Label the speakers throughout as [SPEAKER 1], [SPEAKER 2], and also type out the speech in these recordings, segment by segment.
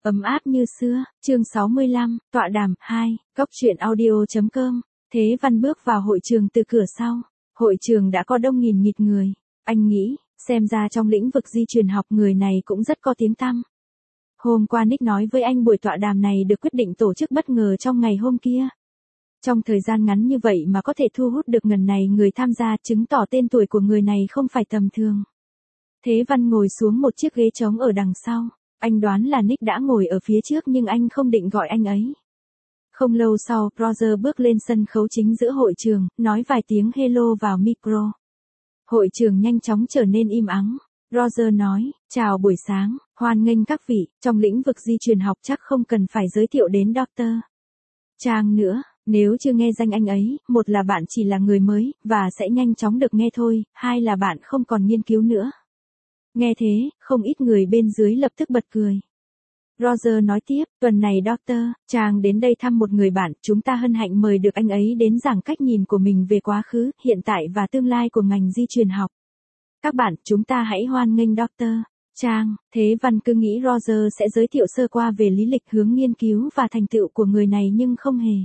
[SPEAKER 1] Ấm áp như xưa, chương 65, tọa đàm 2, góc truyện audio.com. Thế Văn bước vào hội trường từ cửa sau. Hội trường đã có đông nghìn nghịt người. Anh nghĩ, xem ra trong lĩnh vực di truyền học người này cũng rất có tiếng tăm. Hôm qua Nick nói với anh buổi tọa đàm này được quyết định tổ chức bất ngờ trong ngày hôm kia. Trong thời gian ngắn như vậy mà có thể thu hút được ngần này người tham gia, chứng tỏ tên tuổi của người này không phải tầm thường. Thế Văn ngồi xuống một chiếc ghế trống ở đằng sau. Anh đoán là Nick đã ngồi ở phía trước nhưng anh không định gọi anh ấy. Không lâu sau, Roger bước lên sân khấu chính giữa hội trường, nói vài tiếng hello vào micro. Hội trường nhanh chóng trở nên im ắng. Roger nói, chào buổi sáng, hoan nghênh các vị, trong lĩnh vực di truyền học chắc không cần phải giới thiệu đến Dr. Chang nữa, nếu chưa nghe danh anh ấy, một là bạn chỉ là người mới, và sẽ nhanh chóng được nghe thôi, hai là bạn không còn nghiên cứu nữa. Nghe thế, không ít người bên dưới lập tức bật cười. Roger nói tiếp, tuần này Dr. Chang đến đây thăm một người bạn, chúng ta hân hạnh mời được anh ấy đến giảng cách nhìn của mình về quá khứ, hiện tại và tương lai của ngành di truyền học. Các bạn, chúng ta hãy hoan nghênh Dr. Chang. Thế Văn cứ nghĩ Roger sẽ giới thiệu sơ qua về lý lịch, hướng nghiên cứu và thành tựu của người này nhưng không hề.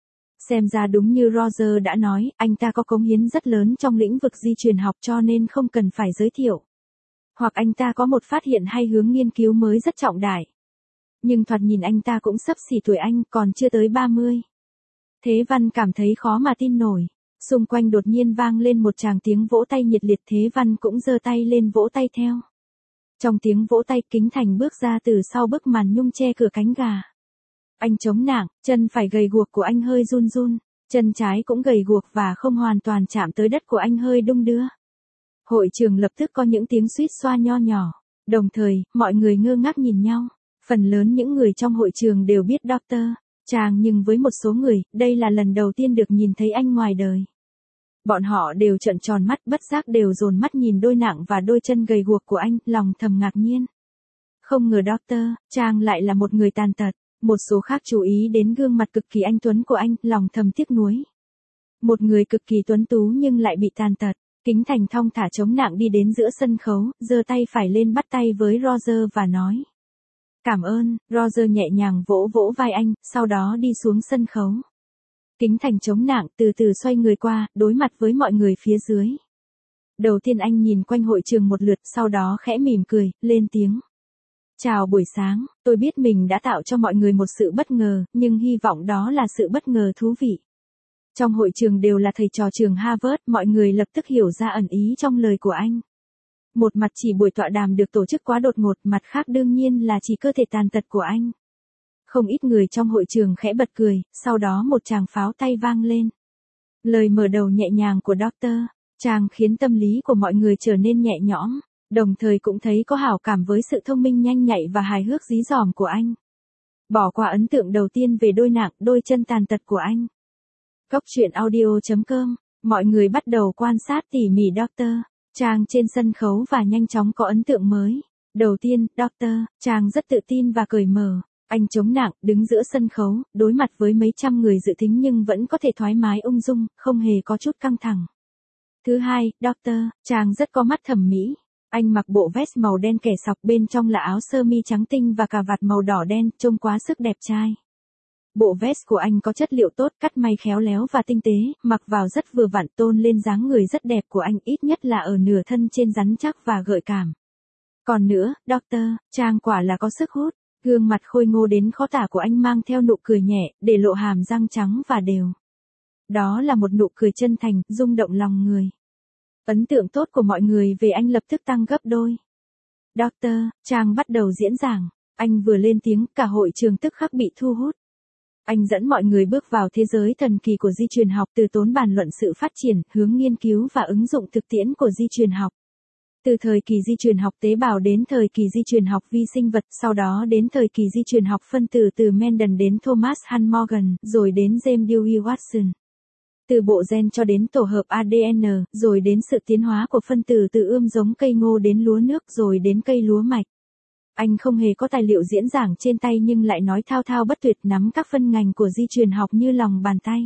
[SPEAKER 1] Xem ra đúng như Roger đã nói, anh ta có cống hiến rất lớn trong lĩnh vực di truyền học cho nên không cần phải giới thiệu. Hoặc anh ta có một phát hiện hay hướng nghiên cứu mới rất trọng đại. Nhưng thoạt nhìn anh ta cũng xấp xỉ tuổi anh, còn chưa tới 30. Thế Văn cảm thấy khó mà tin nổi. Xung quanh đột nhiên vang lên một tràng tiếng vỗ tay nhiệt liệt, Thế Văn cũng giơ tay lên vỗ tay theo. Trong tiếng vỗ tay, Kính Thành bước ra từ sau bức màn nhung che cửa cánh gà. Anh chống nạng, chân phải gầy guộc của anh hơi run run, chân trái cũng gầy guộc và không hoàn toàn chạm tới đất của anh hơi đung đưa. Hội trường lập tức có những tiếng suýt xoa nho nhỏ, đồng thời, mọi người ngơ ngác nhìn nhau. Phần lớn những người trong hội trường đều biết Dr. Chang nhưng với một số người, đây là lần đầu tiên được nhìn thấy anh ngoài đời. Bọn họ đều trợn tròn mắt, bất giác đều dồn mắt nhìn đôi nạng và đôi chân gầy guộc của anh, lòng thầm ngạc nhiên. Không ngờ Dr. Chang lại là một người tàn tật. Một số khác chú ý đến gương mặt cực kỳ anh tuấn của anh, lòng thầm tiếc nuối. Một người cực kỳ tuấn tú nhưng lại bị tàn tật. Kính Thành thong thả chống nạng đi đến giữa sân khấu, giơ tay phải lên bắt tay với Roger và nói. Cảm ơn. Roger nhẹ nhàng vỗ vỗ vai anh, sau đó đi xuống sân khấu. Kính Thành chống nạng từ từ xoay người qua, đối mặt với mọi người phía dưới. Đầu tiên anh nhìn quanh hội trường một lượt, sau đó khẽ mỉm cười, lên tiếng. Chào buổi sáng, tôi biết mình đã tạo cho mọi người một sự bất ngờ, nhưng hy vọng đó là sự bất ngờ thú vị. Trong hội trường đều là thầy trò trường Harvard, mọi người lập tức hiểu ra ẩn ý trong lời của anh. Một mặt chỉ buổi tọa đàm được tổ chức quá đột ngột, mặt khác đương nhiên là chỉ cơ thể tàn tật của anh. Không ít người trong hội trường khẽ bật cười, sau đó một tràng pháo tay vang lên. Lời mở đầu nhẹ nhàng của Dr. Chang khiến tâm lý của mọi người trở nên nhẹ nhõm, đồng thời cũng thấy có hảo cảm với sự thông minh nhanh nhạy và hài hước dí dỏm của anh. Bỏ qua ấn tượng đầu tiên về đôi nạng, đôi chân tàn tật của anh. Góc truyện audio.com, mọi người bắt đầu quan sát tỉ mỉ Dr. Chang trên sân khấu và nhanh chóng có ấn tượng mới. Đầu tiên, Dr. Chang rất tự tin và cởi mở. Anh chống nạng, đứng giữa sân khấu, đối mặt với mấy trăm người dự thính nhưng vẫn có thể thoải mái ung dung, không hề có chút căng thẳng. Thứ hai, Dr. Chang rất có mắt thẩm mỹ. Anh mặc bộ vest màu đen kẻ sọc, bên trong là áo sơ mi trắng tinh và cà vạt màu đỏ đen, trông quá sức đẹp trai. Bộ vest của anh có chất liệu tốt, cắt may khéo léo và tinh tế, mặc vào rất vừa vặn, tôn lên dáng người rất đẹp của anh, ít nhất là ở nửa thân trên rắn chắc và gợi cảm. Còn nữa, Dr. Chang quả là có sức hút, gương mặt khôi ngô đến khó tả của anh mang theo nụ cười nhẹ, để lộ hàm răng trắng và đều. Đó là một nụ cười chân thành, rung động lòng người. Ấn tượng tốt của mọi người về anh lập tức tăng gấp đôi. Dr. Chang bắt đầu diễn giảng, anh vừa lên tiếng, cả hội trường tức khắc bị thu hút. Anh dẫn mọi người bước vào thế giới thần kỳ của di truyền học, từ tốn bàn luận sự phát triển, hướng nghiên cứu và ứng dụng thực tiễn của di truyền học. Từ thời kỳ di truyền học tế bào đến thời kỳ di truyền học vi sinh vật, sau đó đến thời kỳ di truyền học phân tử từ Mendel đến Thomas Hunt Morgan, rồi đến James Dewey Watson. Từ bộ gen cho đến tổ hợp ADN, rồi đến sự tiến hóa của phân tử từ ươm giống cây ngô đến lúa nước rồi đến cây lúa mạch. Anh không hề có tài liệu diễn giảng trên tay nhưng lại nói thao thao bất tuyệt, nắm các phân ngành của di truyền học như lòng bàn tay.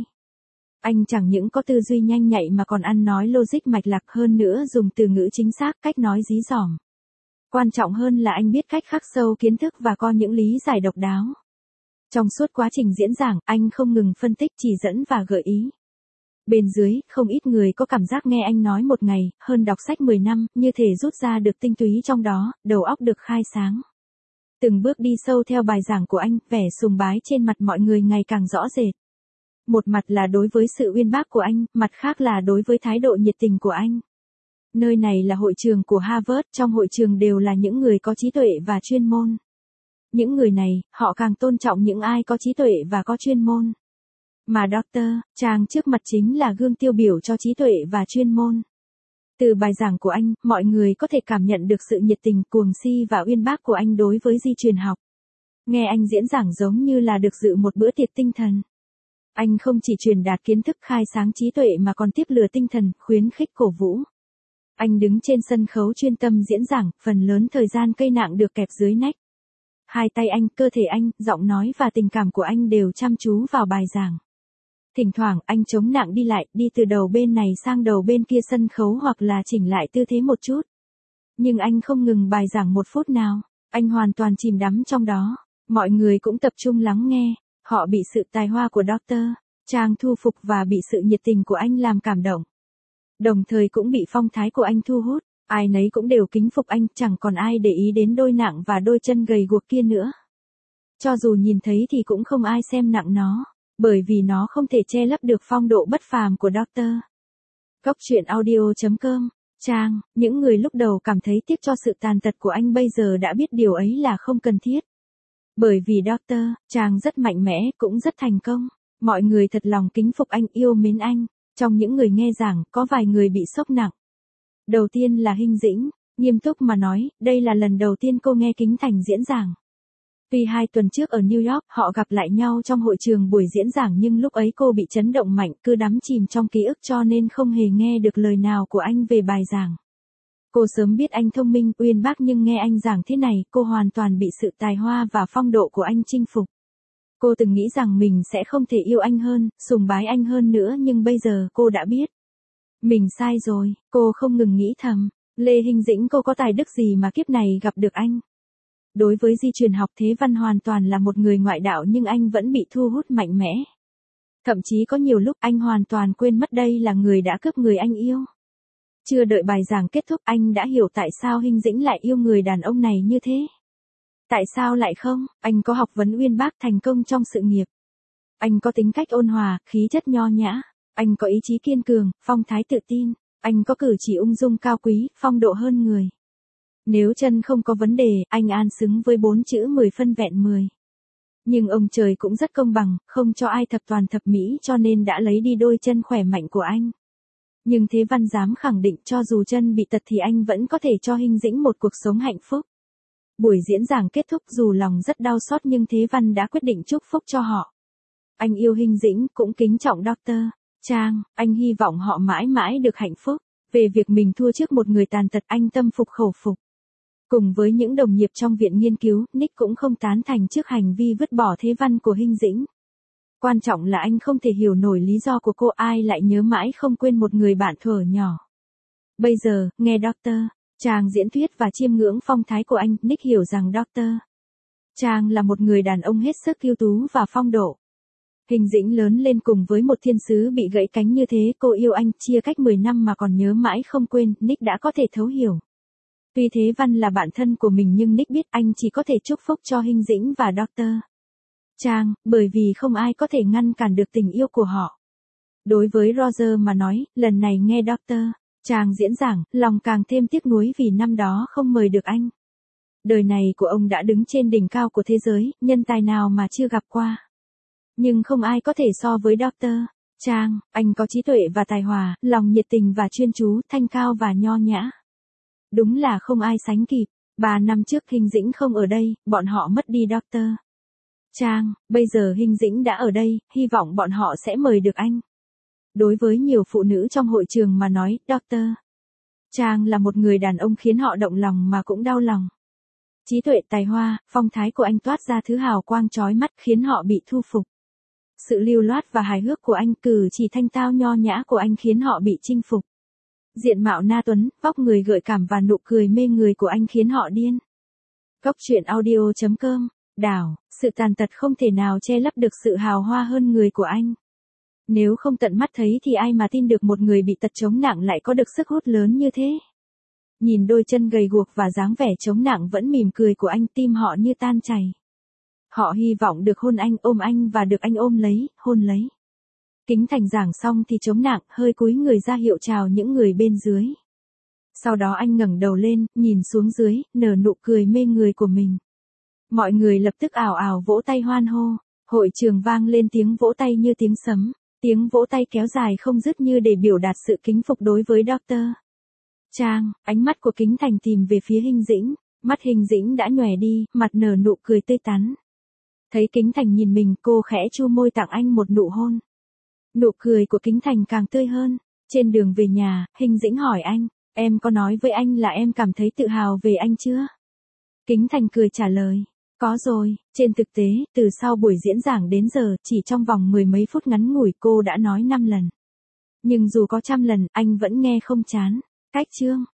[SPEAKER 1] Anh chẳng những có tư duy nhanh nhạy mà còn ăn nói logic mạch lạc, hơn nữa dùng từ ngữ chính xác, cách nói dí dỏm. Quan trọng hơn là anh biết cách khắc sâu kiến thức và có những lý giải độc đáo. Trong suốt quá trình diễn giảng, anh không ngừng phân tích, chỉ dẫn và gợi ý. Bên dưới, không ít người có cảm giác nghe anh nói một ngày, hơn đọc sách 10 năm, như thể rút ra được tinh túy trong đó, đầu óc được khai sáng. Từng bước đi sâu theo bài giảng của anh, vẻ sùng bái trên mặt mọi người ngày càng rõ rệt. Một mặt là đối với sự uyên bác của anh, mặt khác là đối với thái độ nhiệt tình của anh. Nơi này là hội trường của Harvard, trong hội trường đều là những người có trí tuệ và chuyên môn. Những người này, họ càng tôn trọng những ai có trí tuệ và có chuyên môn. Mà Dr. Chang trước mặt chính là gương tiêu biểu cho trí tuệ và chuyên môn. Từ bài giảng của anh, mọi người có thể cảm nhận được sự nhiệt tình, cuồng si và uyên bác của anh đối với di truyền học. Nghe anh diễn giảng giống như là được dự một bữa tiệc tinh thần. Anh không chỉ truyền đạt kiến thức khai sáng trí tuệ mà còn tiếp lửa tinh thần, khuyến khích cổ vũ. Anh đứng trên sân khấu chuyên tâm diễn giảng, phần lớn thời gian cây nạng được kẹp dưới nách. Hai tay anh, cơ thể anh, giọng nói và tình cảm của anh đều chăm chú vào bài giảng. Thỉnh thoảng, anh chống nạng đi lại, đi từ đầu bên này sang đầu bên kia sân khấu hoặc là chỉnh lại tư thế một chút. Nhưng anh không ngừng bài giảng một phút nào, anh hoàn toàn chìm đắm trong đó. Mọi người cũng tập trung lắng nghe, họ bị sự tài hoa của Dr. Chang thu phục và bị sự nhiệt tình của anh làm cảm động. Đồng thời cũng bị phong thái của anh thu hút, ai nấy cũng đều kính phục anh, chẳng còn ai để ý đến đôi nạng và đôi chân gầy guộc kia nữa. Cho dù nhìn thấy thì cũng không ai xem nặng nó, bởi vì nó không thể che lấp được phong độ bất phàm của Dr. Góc truyện audio.com. Chang, những người lúc đầu cảm thấy tiếc cho sự tàn tật của anh bây giờ đã biết điều ấy là không cần thiết. Bởi vì Dr. Chang rất mạnh mẽ, cũng rất thành công. Mọi người thật lòng kính phục anh, yêu mến anh. Trong những người nghe giảng, có vài người bị sốc nặng. Đầu tiên là Hinh Dĩnh, nghiêm túc mà nói, đây là lần đầu tiên cô nghe Kính Thành diễn giảng. Tuy 2 tuần trước ở New York, họ gặp lại nhau trong hội trường buổi diễn giảng nhưng lúc ấy cô bị chấn động mạnh, cứ đắm chìm trong ký ức cho nên không hề nghe được lời nào của anh về bài giảng. Cô sớm biết anh thông minh, uyên bác nhưng nghe anh giảng thế này, cô hoàn toàn bị sự tài hoa và phong độ của anh chinh phục. Cô từng nghĩ rằng mình sẽ không thể yêu anh hơn, sùng bái anh hơn nữa nhưng bây giờ cô đã biết. Mình sai rồi, cô không ngừng nghĩ thầm. Lê Hinh Dĩnh, cô có tài đức gì mà kiếp này gặp được anh? Đối với di truyền học, Thế Văn hoàn toàn là một người ngoại đạo nhưng anh vẫn bị thu hút mạnh mẽ. Thậm chí có nhiều lúc anh hoàn toàn quên mất đây là người đã cướp người anh yêu. Chưa đợi bài giảng kết thúc anh đã hiểu tại sao Hinh Dĩnh lại yêu người đàn ông này như thế. Tại sao lại không? Anh có học vấn uyên bác, thành công trong sự nghiệp. Anh có tính cách ôn hòa, khí chất nho nhã. Anh có ý chí kiên cường, phong thái tự tin. Anh có cử chỉ ung dung cao quý, phong độ hơn người. Nếu chân không có vấn đề, anh an xứng với 4 chữ 10 phân vẹn 10. Nhưng ông trời cũng rất công bằng, không cho ai thập toàn thập mỹ cho nên đã lấy đi đôi chân khỏe mạnh của anh. Nhưng Thế Văn dám khẳng định cho dù chân bị tật thì anh vẫn có thể cho Hinh Dĩnh một cuộc sống hạnh phúc. Buổi diễn giảng kết thúc dù lòng rất đau xót nhưng Thế Văn đã quyết định chúc phúc cho họ. Anh yêu Hinh Dĩnh, cũng kính trọng Dr. Chang, anh hy vọng họ mãi mãi được hạnh phúc. Về việc mình thua trước một người tàn tật anh tâm phục khẩu phục. Cùng với những đồng nghiệp trong viện nghiên cứu, Nick cũng không tán thành trước hành vi vứt bỏ Thế Văn của Hinh Dĩnh. Quan trọng là anh không thể hiểu nổi lý do của cô, ai lại nhớ mãi không quên một người bạn thuở nhỏ. Bây giờ, nghe Dr. Chang diễn thuyết và chiêm ngưỡng phong thái của anh, Nick hiểu rằng Dr. Chang là một người đàn ông hết sức ưu tú và phong độ. Hinh Dĩnh lớn lên cùng với một thiên sứ bị gãy cánh như thế, cô yêu anh, chia cách 10 năm mà còn nhớ mãi không quên, Nick đã có thể thấu hiểu. Tuy Thế Văn là bạn thân của mình nhưng Nick biết anh chỉ có thể chúc phúc cho Hinh Dĩnh và Dr. Chang, bởi vì không ai có thể ngăn cản được tình yêu của họ. Đối với Roger mà nói, lần này nghe Dr. Chang diễn giảng, lòng càng thêm tiếc nuối vì năm đó không mời được anh. Đời này của ông đã đứng trên đỉnh cao của thế giới, nhân tài nào mà chưa gặp qua. Nhưng không ai có thể so với Dr. Chang, anh có trí tuệ và tài hòa, lòng nhiệt tình và chuyên chú, thanh cao và nho nhã. Đúng là không ai sánh kịp. 3 năm trước Hinh Dĩnh không ở đây, bọn họ mất đi Dr. Chang, bây giờ Hinh Dĩnh đã ở đây, hy vọng bọn họ sẽ mời được anh. Đối với nhiều phụ nữ trong hội trường mà nói, Dr. Chang là một người đàn ông khiến họ động lòng mà cũng đau lòng. Trí tuệ, tài hoa, phong thái của anh toát ra thứ hào quang chói mắt khiến họ bị thu phục. Sự lưu loát và hài hước của anh, cử chỉ thanh tao nho nhã của anh khiến họ bị chinh phục. Diện mạo na tuấn, vóc người gợi cảm và nụ cười mê người của anh khiến họ điên. Cốc truyện audio.com, Đào, sự tàn tật không thể nào che lấp được sự hào hoa hơn người của anh. Nếu không tận mắt thấy thì ai mà tin được một người bị tật chống nặng lại có được sức hút lớn như thế. Nhìn đôi chân gầy guộc và dáng vẻ chống nặng vẫn mỉm cười của anh, tim họ như tan chảy. Họ hy vọng được hôn anh, ôm anh và được anh ôm lấy, hôn lấy. Kính Thành giảng xong thì chống nặng hơi cúi người ra hiệu chào những người bên dưới. Sau đó anh ngẩng đầu lên, nhìn xuống dưới, nở nụ cười mê người của mình. Mọi người lập tức ào ào vỗ tay hoan hô. Hội trường vang lên tiếng vỗ tay như tiếng sấm. Tiếng vỗ tay kéo dài không dứt như để biểu đạt sự kính phục đối với Dr. Trang. Ánh mắt của Kính Thành tìm về phía Hình Dĩnh. Mắt Hình Dĩnh đã nhòe đi, mặt nở nụ cười tươi tắn. Thấy Kính Thành nhìn mình, cô khẽ chu môi tặng anh một nụ hôn. Nụ cười của Kính Thành càng tươi hơn. Trên đường về nhà, Hình Dĩnh hỏi anh, em có nói với anh là em cảm thấy tự hào về anh chưa? Kính Thành cười trả lời, có rồi. Trên thực tế, từ sau buổi diễn giảng đến giờ, chỉ trong vòng mười mấy phút ngắn ngủi cô đã nói 5 lần. Nhưng dù có trăm lần, anh vẫn nghe không chán. Cách chương